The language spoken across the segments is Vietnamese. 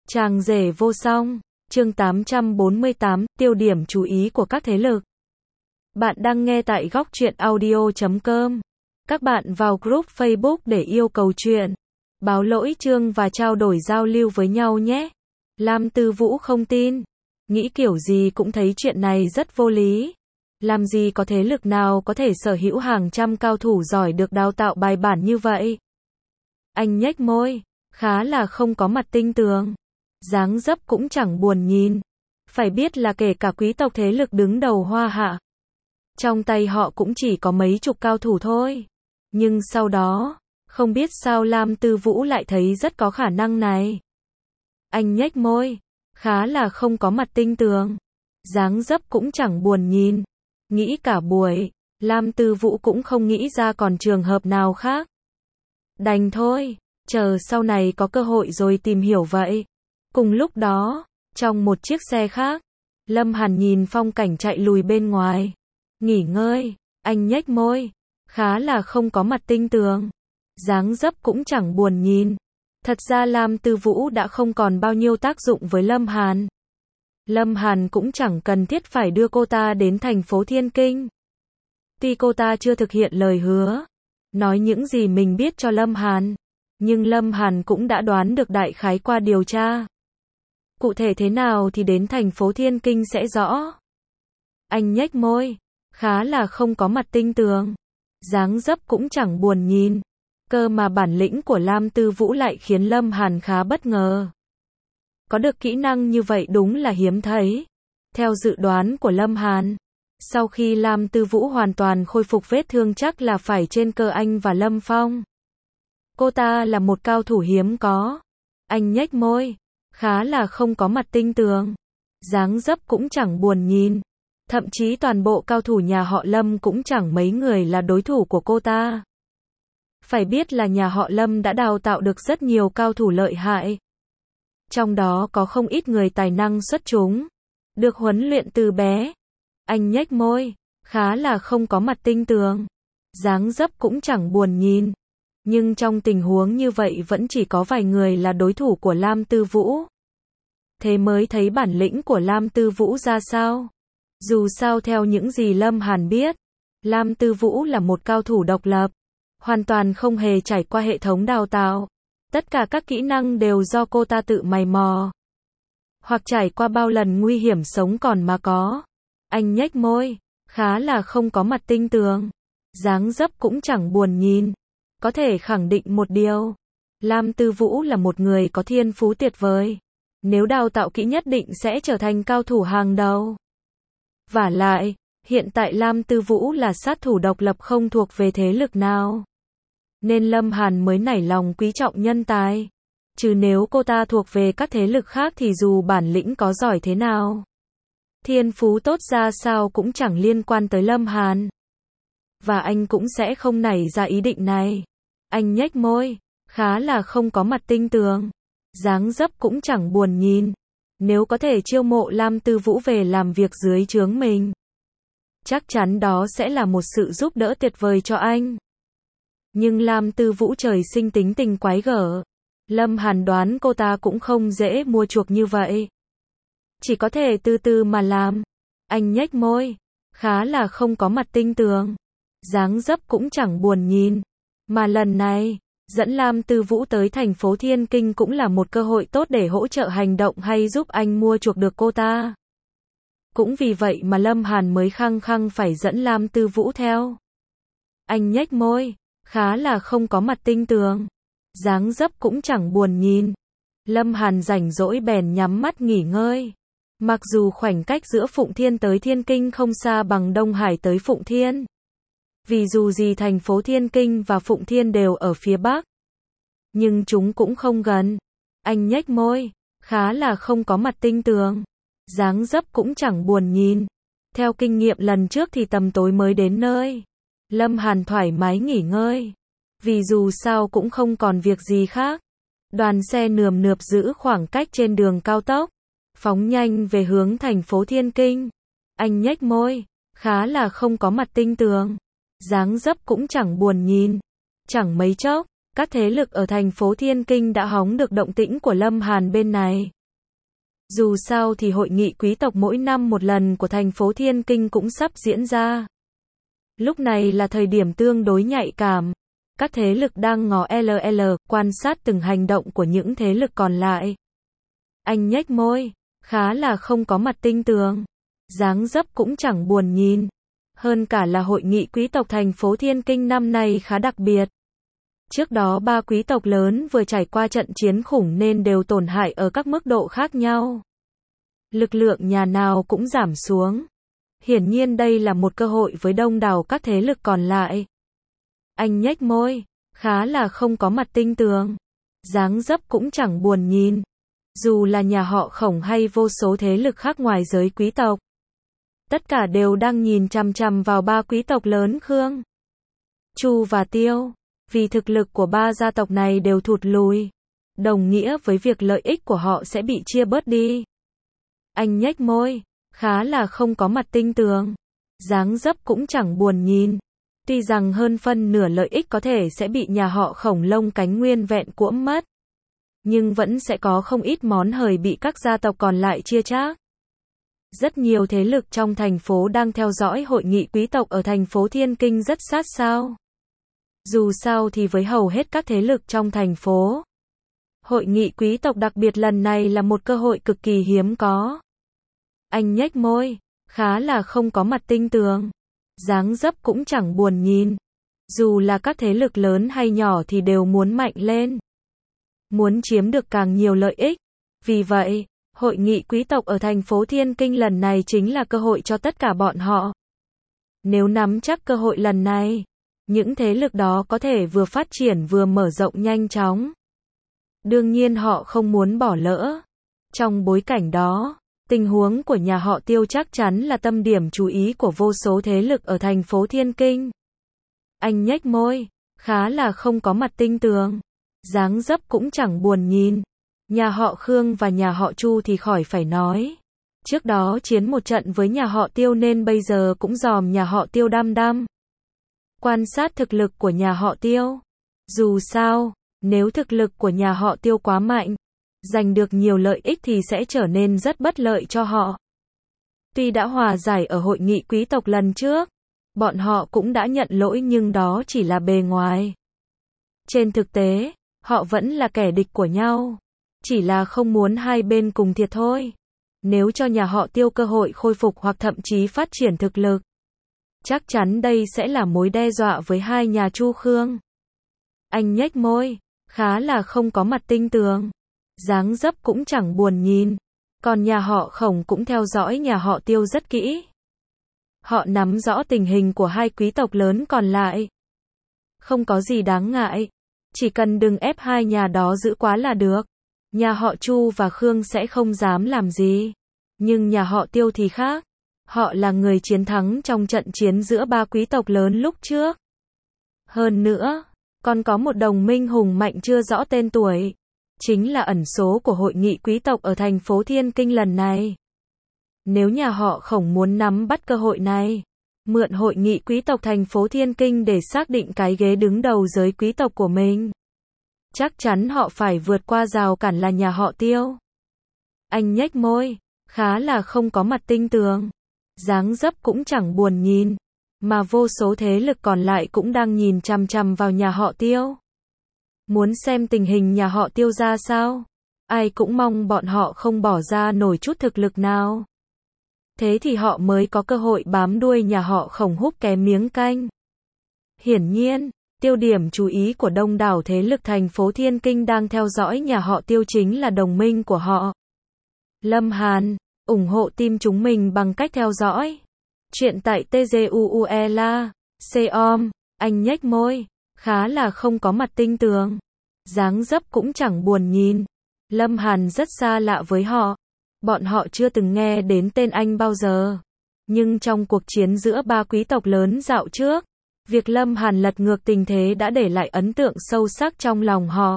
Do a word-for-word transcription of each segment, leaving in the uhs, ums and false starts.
Chàng rể vô song, chương tám trăm bốn mươi tám, tiêu điểm chú ý của các thế lực. Bạn đang nghe tại góc truyện audio chấm com. Các bạn vào group Facebook để yêu cầu chuyện, báo lỗi chương và trao đổi giao lưu với nhau nhé. Lam Tư Vũ không tin, nghĩ kiểu gì cũng thấy chuyện này rất vô lý. Làm gì có thế lực nào có thể sở hữu hàng trăm cao thủ giỏi được đào tạo bài bản như vậy. Anh nhếch môi, khá là không có mặt tinh tường. Dáng dấp cũng chẳng buồn nhìn. Phải biết là kể cả quý tộc thế lực đứng đầu Hoa Hạ, trong tay họ cũng chỉ có mấy chục cao thủ thôi. Nhưng sau đó, không biết sao Lam Tư Vũ lại thấy rất có khả năng này. Anh nhếch môi, khá là không có mặt tinh tường. Dáng dấp cũng chẳng buồn nhìn. Nghĩ cả buổi, Lam Tư Vũ cũng không nghĩ ra còn trường hợp nào khác. Đành thôi, chờ sau này có cơ hội rồi tìm hiểu vậy. Cùng lúc đó, trong một chiếc xe khác, Lâm Hàn nhìn phong cảnh chạy lùi bên ngoài. Nghỉ ngơi, anh nhếch môi, khá là không có mặt tinh tường. Dáng dấp cũng chẳng buồn nhìn. Thật ra Lam Tư Vũ đã không còn bao nhiêu tác dụng với Lâm Hàn. Lâm Hàn cũng chẳng cần thiết phải đưa cô ta đến thành phố Thiên Kinh. Tuy cô ta chưa thực hiện lời hứa, nói những gì mình biết cho Lâm Hàn, nhưng Lâm Hàn cũng đã đoán được đại khái qua điều tra. Cụ thể thế nào thì đến thành phố Thiên Kinh sẽ rõ. Anh nhếch môi, khá là không có mặt tinh tường. Dáng dấp cũng chẳng buồn nhìn. Cơ mà bản lĩnh của Lam Tư Vũ lại khiến Lâm Hàn khá bất ngờ. Có được kỹ năng như vậy đúng là hiếm thấy. Theo dự đoán của Lâm Hàn, sau khi Lam Tư Vũ hoàn toàn khôi phục vết thương chắc là phải trên cơ anh và Lâm Phong. Cô ta là một cao thủ hiếm có. Anh nhếch môi, khá là không có mặt tinh tường. Dáng dấp cũng chẳng buồn nhìn. Thậm chí toàn bộ cao thủ nhà họ Lâm cũng chẳng mấy người là đối thủ của cô ta. Phải biết là nhà họ Lâm đã đào tạo được rất nhiều cao thủ lợi hại. Trong đó có không ít người tài năng xuất chúng, được huấn luyện từ bé. Anh nhếch môi, khá là không có mặt tinh tường. Dáng dấp cũng chẳng buồn nhìn. Nhưng trong tình huống như vậy vẫn chỉ có vài người là đối thủ của Lam Tư Vũ. Thế mới thấy bản lĩnh của Lam Tư Vũ ra sao. Dù sao theo những gì Lâm Hàn biết, Lam Tư Vũ là một cao thủ độc lập, hoàn toàn không hề trải qua hệ thống đào tạo. Tất cả các kỹ năng đều do cô ta tự mày mò. Hoặc trải qua bao lần nguy hiểm sống còn mà có. Anh nhếch môi, khá là không có mặt tinh tường. Dáng dấp cũng chẳng buồn nhìn. Có thể khẳng định một điều. Lam Tư Vũ là một người có thiên phú tuyệt vời. Nếu đào tạo kỹ nhất định sẽ trở thành cao thủ hàng đầu. Vả lại, hiện tại Lam Tư Vũ là sát thủ độc lập không thuộc về thế lực nào. Nên Lâm Hàn mới nảy lòng quý trọng nhân tài. Chứ nếu cô ta thuộc về các thế lực khác thì dù bản lĩnh có giỏi thế nào, thiên phú tốt ra sao cũng chẳng liên quan tới Lâm Hàn. Và anh cũng sẽ không nảy ra ý định này. Anh nhếch môi, khá là không có mặt tinh tường. Dáng dấp cũng chẳng buồn nhìn. Nếu có thể chiêu mộ Lam Tư Vũ về làm việc dưới trướng mình, chắc chắn đó sẽ là một sự giúp đỡ tuyệt vời cho anh. Nhưng Lam Tư Vũ trời sinh tính tình quái gở. Lâm Hàn đoán cô ta cũng không dễ mua chuộc như vậy. Chỉ có thể từ từ mà làm. Anh nhếch môi, khá là không có mặt tinh tường. Dáng dấp cũng chẳng buồn nhìn. Mà lần này, dẫn Lam Tư Vũ tới thành phố Thiên Kinh cũng là một cơ hội tốt để hỗ trợ hành động hay giúp anh mua chuộc được cô ta. Cũng vì vậy mà Lâm Hàn mới khăng khăng phải dẫn Lam Tư Vũ theo. Anh nhếch môi, khá là không có mặt tinh tường. Dáng dấp cũng chẳng buồn nhìn. Lâm Hàn rảnh rỗi bèn nhắm mắt nghỉ ngơi. Mặc dù khoảnh cách giữa Phụng Thiên tới Thiên Kinh không xa bằng Đông Hải tới Phụng Thiên. Vì dù gì thành phố Thiên Kinh và Phụng Thiên đều ở phía Bắc. Nhưng chúng cũng không gần. Anh nhếch môi, khá là không có mặt tinh tường. Dáng dấp cũng chẳng buồn nhìn. Theo kinh nghiệm lần trước thì tầm tối mới đến nơi. Lâm Hàn thoải mái nghỉ ngơi. Vì dù sao cũng không còn việc gì khác. Đoàn xe nườm nượp giữ khoảng cách trên đường cao tốc, phóng nhanh về hướng thành phố Thiên Kinh. Anh nhếch môi, khá là không có mặt tinh tường. Dáng dấp cũng chẳng buồn nhìn. Chẳng mấy chốc, các thế lực ở thành phố Thiên Kinh đã hóng được động tĩnh của Lâm Hàn bên này. Dù sao thì hội nghị quý tộc mỗi năm một lần của thành phố Thiên Kinh cũng sắp diễn ra. Lúc này là thời điểm tương đối nhạy cảm. Các thế lực đang ngó lờ lờ, quan sát từng hành động của những thế lực còn lại. Anh nhếch môi, khá là không có mặt tinh tường. Dáng dấp cũng chẳng buồn nhìn. Hơn cả là hội nghị quý tộc thành phố Thiên Kinh năm nay khá đặc biệt. Trước đó ba quý tộc lớn vừa trải qua trận chiến khủng nên đều tổn hại ở các mức độ khác nhau. Lực lượng nhà nào cũng giảm xuống. Hiển nhiên đây là một cơ hội với đông đảo các thế lực còn lại. Anh nhếch môi, khá là không có mặt tinh tường. Dáng dấp cũng chẳng buồn nhìn. Dù là nhà họ Khổng hay vô số thế lực khác ngoài giới quý tộc. Tất cả đều đang nhìn chằm chằm vào ba quý tộc lớn Khương, Chu và Tiêu. Vì thực lực của ba gia tộc này đều thụt lùi. Đồng nghĩa với việc lợi ích của họ sẽ bị chia bớt đi. Anh nhếch môi, khá là không có mặt tinh tường. Dáng dấp cũng chẳng buồn nhìn. Tuy rằng hơn phân nửa lợi ích có thể sẽ bị nhà họ Khổng lông cánh nguyên vẹn cuỗm mất. Nhưng vẫn sẽ có không ít món hời bị các gia tộc còn lại chia chác. Rất nhiều thế lực trong thành phố đang theo dõi hội nghị quý tộc ở thành phố Thiên Kinh rất sát sao. Dù sao thì với hầu hết các thế lực trong thành phố, hội nghị quý tộc đặc biệt lần này là một cơ hội cực kỳ hiếm có. Anh nhếch môi, khá là không có mặt tinh tường. Dáng dấp cũng chẳng buồn nhìn. Dù là các thế lực lớn hay nhỏ thì đều muốn mạnh lên. Muốn chiếm được càng nhiều lợi ích. Vì vậy, hội nghị quý tộc ở thành phố Thiên Kinh lần này chính là cơ hội cho tất cả bọn họ. Nếu nắm chắc cơ hội lần này, những thế lực đó có thể vừa phát triển vừa mở rộng nhanh chóng. Đương nhiên họ không muốn bỏ lỡ. Trong bối cảnh đó, tình huống của nhà họ Tiêu chắc chắn là tâm điểm chú ý của vô số thế lực ở thành phố Thiên Kinh. Anh nhếch môi, khá là không có mặt tinh tường. Dáng dấp cũng chẳng buồn nhìn. Nhà họ Khương và nhà họ Chu thì khỏi phải nói. Trước đó chiến một trận với nhà họ Tiêu nên bây giờ cũng dòm nhà họ Tiêu đăm đăm. Quan sát thực lực của nhà họ Tiêu. Dù sao, nếu thực lực của nhà họ Tiêu quá mạnh, giành được nhiều lợi ích thì sẽ trở nên rất bất lợi cho họ. Tuy đã hòa giải ở hội nghị quý tộc lần trước, bọn họ cũng đã nhận lỗi nhưng đó chỉ là bề ngoài. Trên thực tế, họ vẫn là kẻ địch của nhau. Chỉ là không muốn hai bên cùng thiệt thôi. Nếu cho nhà họ Tiêu cơ hội khôi phục hoặc thậm chí phát triển thực lực, chắc chắn đây sẽ là mối đe dọa với hai nhà Chu Khương. Anh nhếch môi, khá là không có mặt tinh tường. Dáng dấp cũng chẳng buồn nhìn. Còn nhà họ Khổng cũng theo dõi nhà họ Tiêu rất kỹ. Họ nắm rõ tình hình của hai quý tộc lớn còn lại. Không có gì đáng ngại. Chỉ cần đừng ép hai nhà đó giữ quá là được. Nhà họ Chu và Khương sẽ không dám làm gì. Nhưng nhà họ Tiêu thì khác. Họ là người chiến thắng trong trận chiến giữa ba quý tộc lớn lúc trước. Hơn nữa, còn có một đồng minh hùng mạnh chưa rõ tên tuổi. Chính là ẩn số của hội nghị quý tộc ở thành phố Thiên Kinh lần này. Nếu nhà họ Khổng muốn nắm bắt cơ hội này, mượn hội nghị quý tộc thành phố Thiên Kinh để xác định cái ghế đứng đầu giới quý tộc của mình, chắc chắn họ phải vượt qua rào cản là nhà họ Tiêu. Anh nhếch môi, khá là không có mặt tinh tường. Dáng dấp cũng chẳng buồn nhìn. Mà vô số thế lực còn lại cũng đang nhìn chằm chằm vào nhà họ Tiêu. Muốn xem tình hình nhà họ Tiêu ra sao. Ai cũng mong bọn họ không bỏ ra nổi chút thực lực nào. Thế thì họ mới có cơ hội bám đuôi nhà họ Khổng húp cái miếng canh. Hiển nhiên, tiêu điểm chú ý của đông đảo thế lực thành phố Thiên Kinh đang theo dõi nhà họ Tiêu chính là đồng minh của họ. Lâm Hàn, ủng hộ team chúng mình bằng cách theo dõi. Chuyện tại tguela, com, anh nhếch môi, khá là không có mặt tinh tường. Dáng dấp cũng chẳng buồn nhìn. Lâm Hàn rất xa lạ với họ. Bọn họ chưa từng nghe đến tên anh bao giờ. Nhưng trong cuộc chiến giữa ba quý tộc lớn dạo trước, việc Lâm Hàn lật ngược tình thế đã để lại ấn tượng sâu sắc trong lòng họ.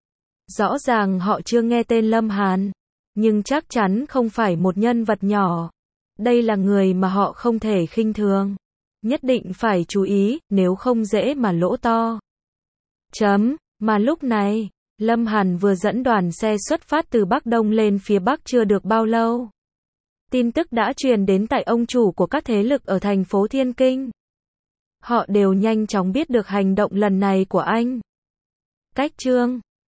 Rõ ràng họ chưa nghe tên Lâm Hàn, nhưng chắc chắn không phải một nhân vật nhỏ. Đây là người mà họ không thể khinh thường. Nhất định phải chú ý, nếu không dễ mà lỗ to. Chấm, mà lúc này, Lâm Hàn vừa dẫn đoàn xe xuất phát từ Bắc Đông lên phía Bắc chưa được bao lâu. Tin tức đã truyền đến tại ông chủ của các thế lực ở thành phố Thiên Kinh. Họ đều nhanh chóng biết được hành động lần này của anh. Cách chương